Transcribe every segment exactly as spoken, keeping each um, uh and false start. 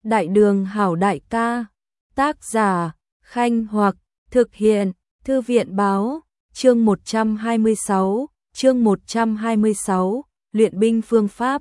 Đại đường hảo đại ca, tác giả, Khanh Hoặc, thực hiện, Thư viện báo, chương một trăm hai mươi sáu, chương một trăm hai mươi sáu, luyện binh phương pháp.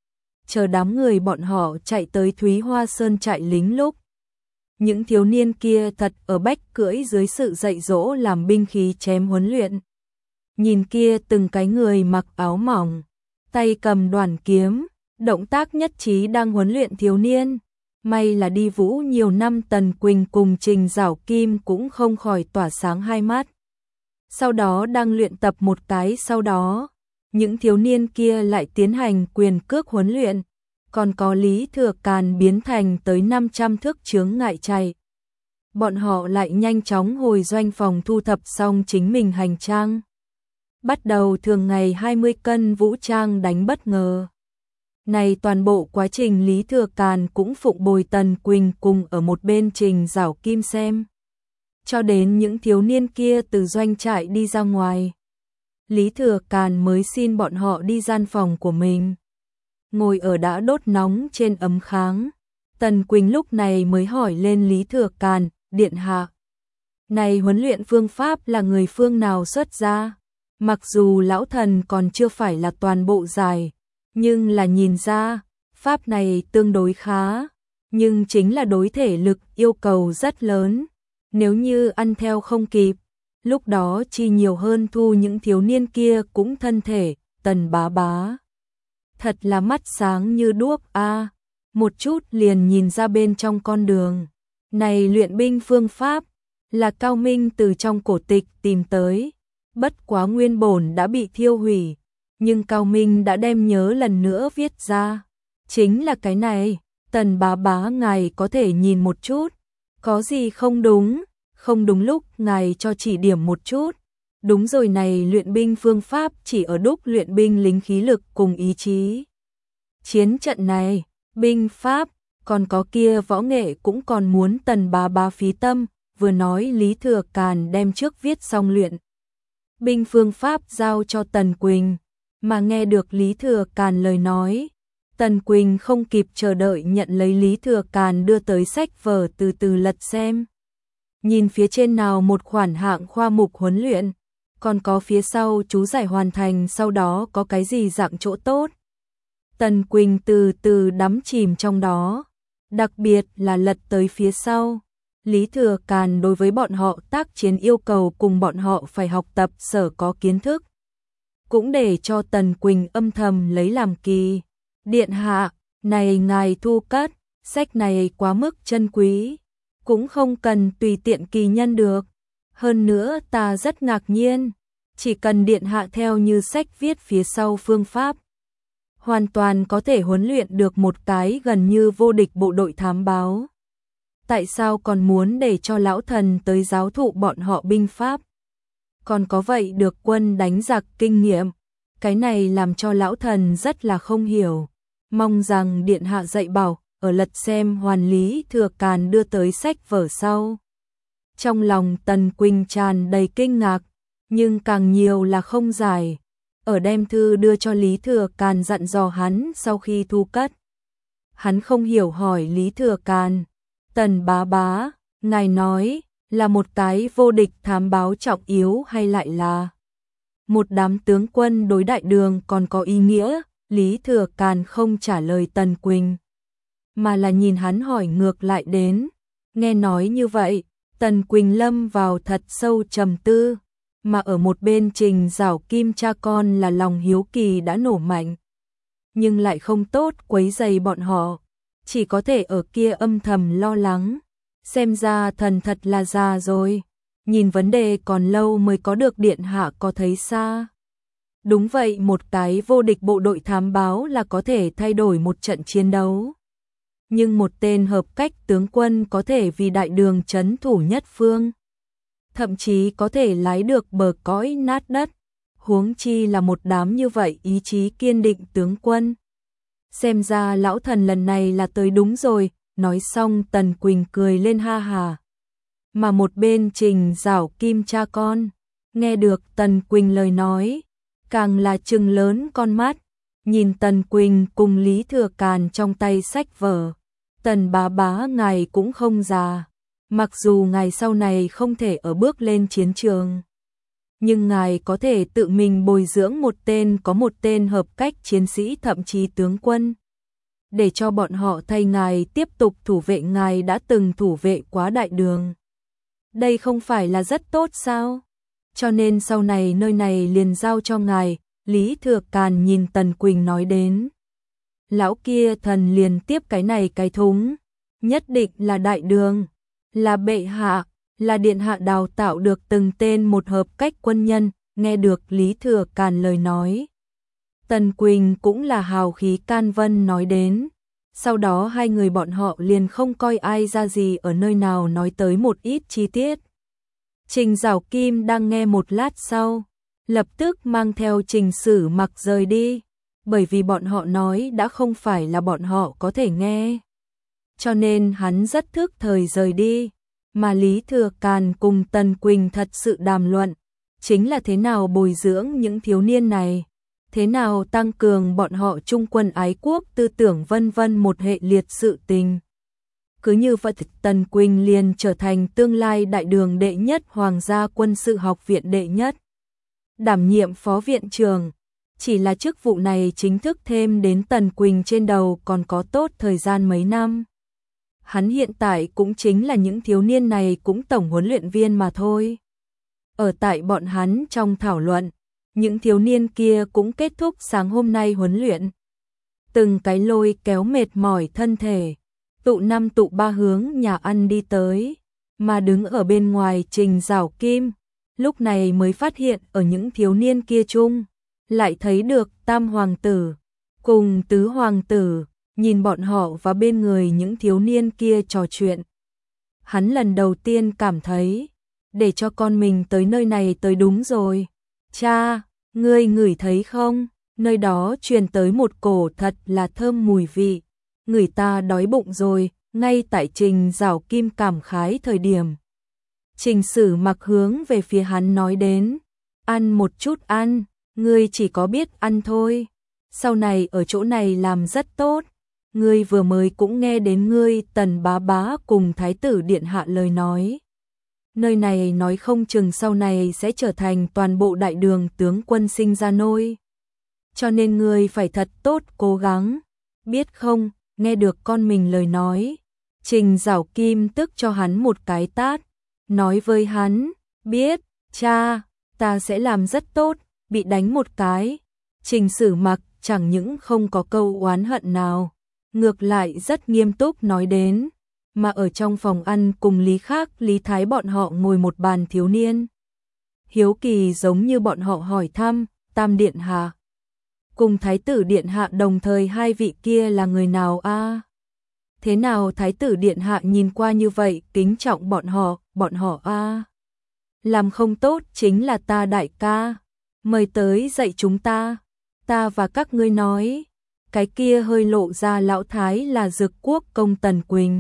Chờ đám người bọn họ chạy tới Thúy Hoa Sơn trại lính lúc. Những thiếu niên kia thật ở bách cưỡi dưới sự dạy dỗ làm binh khí chém huấn luyện. Nhìn kia từng cái người mặc áo mỏng, tay cầm đoàn kiếm, động tác nhất trí đang huấn luyện thiếu niên. May là đi vũ nhiều năm, Tần Quỳnh cùng Trình Giảo Kim cũng không khỏi tỏa sáng hai mắt. Sau đó đang luyện tập một cái, sau đó, những thiếu niên kia lại tiến hành quyền cước huấn luyện, còn có Lý Thừa Càn biến thành tới năm trăm thước chướng ngại chạy. Bọn họ lại nhanh chóng hồi doanh phòng thu thập xong chính mình hành trang. Bắt đầu thường ngày hai mươi cân vũ trang đánh bất ngờ. Này toàn bộ quá trình Lý Thừa Càn cũng phụng bồi Tần Quỳnh cùng ở một bên Trình Giảo Kim xem. Cho đến những thiếu niên kia từ doanh trại đi ra ngoài, Lý Thừa Càn mới xin bọn họ đi gian phòng của mình. Ngồi ở đã đốt nóng trên ấm kháng, Tần Quỳnh lúc này mới hỏi lên Lý Thừa Càn, điện hạ. Này huấn luyện phương pháp là người phương nào xuất ra? Mặc dù lão thần còn chưa phải là toàn bộ giải, nhưng là nhìn ra, pháp này tương đối khá, nhưng chính là đối thể lực yêu cầu rất lớn. Nếu như ăn theo không kịp, lúc đó chi nhiều hơn thu những thiếu niên kia cũng thân thể. Tần bá bá thật là mắt sáng như đuốc a, à, một chút liền nhìn ra bên trong con đường. Này luyện binh phương pháp, là Cao Minh từ trong cổ tịch tìm tới, bất quá nguyên bổn đã bị thiêu hủy. Nhưng Cao Minh đã đem nhớ lần nữa viết ra. Chính là cái này, Tần bá bá ngài có thể nhìn một chút. Có gì không đúng, không đúng lúc ngài cho chỉ điểm một chút. Đúng rồi, này luyện binh phương pháp chỉ ở đúc luyện binh lính khí lực cùng ý chí. Chiến trận này, binh pháp, còn có kia võ nghệ cũng còn muốn Tần bá bá phí tâm. Vừa nói Lý Thừa Càn đem trước viết xong luyện binh phương pháp giao cho Tần Quỳnh. Mà nghe được Lý Thừa Càn lời nói, Tần Quỳnh không kịp chờ đợi nhận lấy Lý Thừa Càn đưa tới sách vở từ từ lật xem. Nhìn phía trên nào một khoản hạng khoa mục huấn luyện, còn có phía sau chú giải hoàn thành sau đó có cái gì dạng chỗ tốt. Tần Quỳnh từ từ đắm chìm trong đó, đặc biệt là lật tới phía sau. Lý Thừa Càn đối với bọn họ tác chiến yêu cầu cùng bọn họ phải học tập sở có kiến thức. Cũng để cho Tần Quỳnh âm thầm lấy làm kỳ. Điện hạ, này ngài thu cất, sách này quá mức chân quý, cũng không cần tùy tiện kỳ nhân được. Hơn nữa ta rất ngạc nhiên, chỉ cần điện hạ theo như sách viết phía sau phương pháp, hoàn toàn có thể huấn luyện được một cái gần như vô địch bộ đội thám báo. Tại sao còn muốn để cho lão thần tới giáo thụ bọn họ binh pháp? Còn có vậy được quân đánh giặc kinh nghiệm, cái này làm cho lão thần rất là không hiểu. Mong rằng điện hạ dạy bảo, ở lật xem hoàn Lý Thừa Càn đưa tới sách vở sau. Trong lòng Tần Quỳnh tràn đầy kinh ngạc, nhưng càng nhiều là không giải. Ở đem thư đưa cho Lý Thừa Càn dặn dò hắn sau khi thu cất. Hắn không hiểu hỏi Lý Thừa Càn, Tần bá bá, ngài nói là một cái vô địch thám báo trọng yếu hay lại là một đám tướng quân đối đại đường còn có ý nghĩa? Lý Thừa Càn không trả lời Tần Quỳnh, mà là nhìn hắn hỏi ngược lại đến. Nghe nói như vậy, Tần Quỳnh lâm vào thật sâu trầm tư, mà ở một bên Trình Giảo Kim cha con là lòng hiếu kỳ đã nổ mạnh, nhưng lại không tốt quấy rầy bọn họ, chỉ có thể ở kia âm thầm lo lắng. Xem ra thần thật là già rồi, nhìn vấn đề còn lâu mới có được, điện hạ có thấy xa. Đúng vậy, một cái vô địch bộ đội thám báo là có thể thay đổi một trận chiến đấu. Nhưng một tên hợp cách tướng quân có thể vì đại đường trấn thủ nhất phương, thậm chí có thể lái được bờ cõi nát đất, huống chi là một đám như vậy ý chí kiên định tướng quân. Xem ra lão thần lần này là tới đúng rồi. Nói xong Tần Quỳnh cười lên ha hà. Mà một bên Trình Giảo Kim cha con, nghe được Tần Quỳnh lời nói, càng là trừng lớn con mắt, nhìn Tần Quỳnh cùng Lý Thừa Càn trong tay sách vở. Tần bá bá ngài cũng không già, mặc dù ngài sau này không thể ở bước lên chiến trường, nhưng ngài có thể tự mình bồi dưỡng một tên có một tên hợp cách chiến sĩ thậm chí tướng quân, để cho bọn họ thay ngài tiếp tục thủ vệ ngài đã từng thủ vệ quá đại đường. Đây không phải là rất tốt sao? Cho nên sau này nơi này liền giao cho ngài, Lý Thừa Càn nhìn Tần Quỳnh nói đến. Lão kia thần liền tiếp cái này cái thúng, nhất định là đại đường, là bệ hạ, là điện hạ đào tạo được từng tên một hợp cách quân nhân, nghe được Lý Thừa Càn lời nói. Tần Quỳnh cũng là hào khí can vân nói đến, sau đó hai người bọn họ liền không coi ai ra gì ở nơi nào nói tới một ít chi tiết. Trình Giảo Kim đang nghe một lát sau, lập tức mang theo Trình Sử Mặc rời đi, bởi vì bọn họ nói đã không phải là bọn họ có thể nghe. Cho nên hắn rất thức thời rời đi, mà Lý Thừa Càn cùng Tần Quỳnh thật sự đàm luận, chính là thế nào bồi dưỡng những thiếu niên này, thế nào tăng cường bọn họ trung quân ái quốc tư tưởng vân vân một hệ liệt sự tình. Cứ như vậy Tần Quỳnh liền trở thành tương lai đại đường đệ nhất hoàng gia quân sự học viện đệ nhất. Đảm nhiệm phó viện trưởng, chỉ là chức vụ này chính thức thêm đến Tần Quỳnh trên đầu còn có tốt thời gian mấy năm. Hắn hiện tại cũng chính là những thiếu niên này cũng tổng huấn luyện viên mà thôi. Ở tại bọn hắn trong thảo luận, những thiếu niên kia cũng kết thúc sáng hôm nay huấn luyện. Từng cái lôi kéo mệt mỏi thân thể, tụ năm tụ ba hướng nhà ăn đi tới, mà đứng ở bên ngoài Trình Giảo Kim, lúc này mới phát hiện ở những thiếu niên kia chung, lại thấy được Tam Hoàng tử, cùng Tứ Hoàng tử, nhìn bọn họ và bên người những thiếu niên kia trò chuyện. Hắn lần đầu tiên cảm thấy, để cho con mình tới nơi này tới đúng rồi. Cha, ngươi ngửi thấy không? Nơi đó truyền tới một cổ thật là thơm mùi vị. Người ta đói bụng rồi, ngay tại Trình Giảo Kim cảm khái thời điểm. Trình Sử Mặc hướng về phía hắn nói đến, ăn một chút ăn, ngươi chỉ có biết ăn thôi. Sau này ở chỗ này làm rất tốt. Ngươi vừa mới cũng nghe đến ngươi Tần bá bá cùng Thái tử Điện Hạ lời nói. Nơi này nói không chừng sau này sẽ trở thành toàn bộ đại đường tướng quân sinh ra nôi. Cho nên ngươi phải thật tốt cố gắng, biết không? Nghe được con mình lời nói, Trình Giảo Kim tức cho hắn một cái tát, nói với hắn, biết, cha, ta sẽ làm rất tốt, bị đánh một cái. Trình Sử Mặc chẳng những không có câu oán hận nào, ngược lại rất nghiêm túc nói đến, mà ở trong phòng ăn cùng Lý Khác, Lý Thái bọn họ ngồi một bàn thiếu niên. Hiếu kỳ giống như bọn họ hỏi thăm, Tam Điện Hạ cùng Thái tử Điện Hạ đồng thời hai vị kia là người nào a? À? Thế nào Thái tử Điện Hạ nhìn qua như vậy, kính trọng bọn họ, bọn họ a? À? Làm không tốt chính là ta đại ca, mời tới dạy chúng ta, ta và các ngươi nói. Cái kia hơi lộ ra lão thái là Dực Quốc công Tần Quỳnh,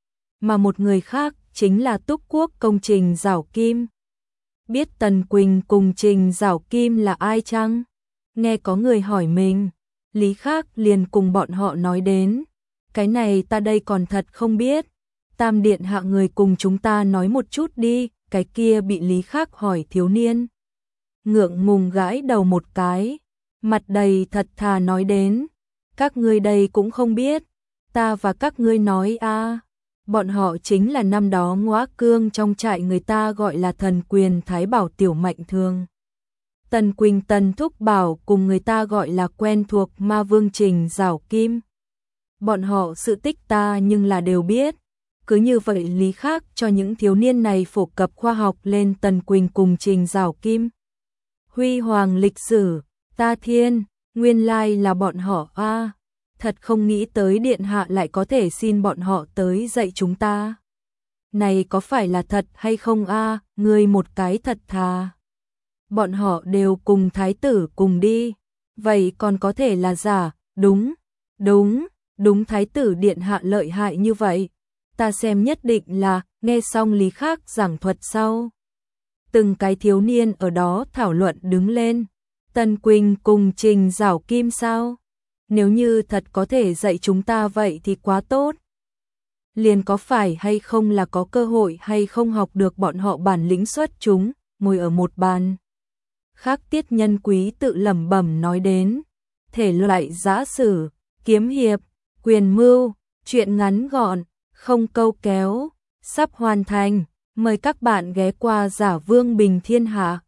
mà một người khác chính là Túc Quốc công Trình Giảo Kim. Biết Tần Quỳnh cùng Trình Giảo Kim là ai chăng? Nghe có người hỏi mình, Lý Khác liền cùng bọn họ nói đến, cái này ta đây còn thật không biết. Tam Điện Hạ người cùng chúng ta nói một chút đi. Cái kia bị Lý Khác hỏi thiếu niên, ngượng ngùng gãi đầu một cái, mặt đầy thật thà nói đến, các ngươi đây cũng không biết, ta và các ngươi nói a, à, bọn họ chính là năm đó Ngõa Cương trong trại người ta gọi là thần quyền Thái Bảo Tiểu Mạnh Thương. Tần Quỳnh Tần Thúc Bảo cùng người ta gọi là quen thuộc Ma Vương Trình Giảo Kim. Bọn họ sự tích ta nhưng là đều biết. Cứ như vậy Lý Khác cho những thiếu niên này phổ cập khoa học lên Tần Quỳnh cùng Trình Giảo Kim. Huy hoàng lịch sử, ta thiên, nguyên lai là bọn họ a, à, thật không nghĩ tới Điện Hạ lại có thể xin bọn họ tới dạy chúng ta. Này có phải là thật hay không a, à, ngươi một cái thật thà. Bọn họ đều cùng thái tử cùng đi, vậy còn có thể là giả, đúng, đúng, đúng Thái tử Điện Hạ lợi hại như vậy. Ta xem nhất định là, nghe xong Lý Khác giảng thuật sau. Từng cái thiếu niên ở đó thảo luận đứng lên. Tần Quỳnh cùng Trình Giảo Kim sao? Nếu như thật có thể dạy chúng ta vậy thì quá tốt. liền có phải hay không là có cơ hội hay không học được bọn họ bản lĩnh xuất chúng, ngồi ở một bàn. Khác Tiết Nhân Quý tự lẩm bẩm nói đến, thể loại giã sử, kiếm hiệp, quyền mưu, truyện ngắn gọn, không câu kéo, sắp hoàn thành, mời các bạn ghé qua Giả Vương Bình Thiên Hạ.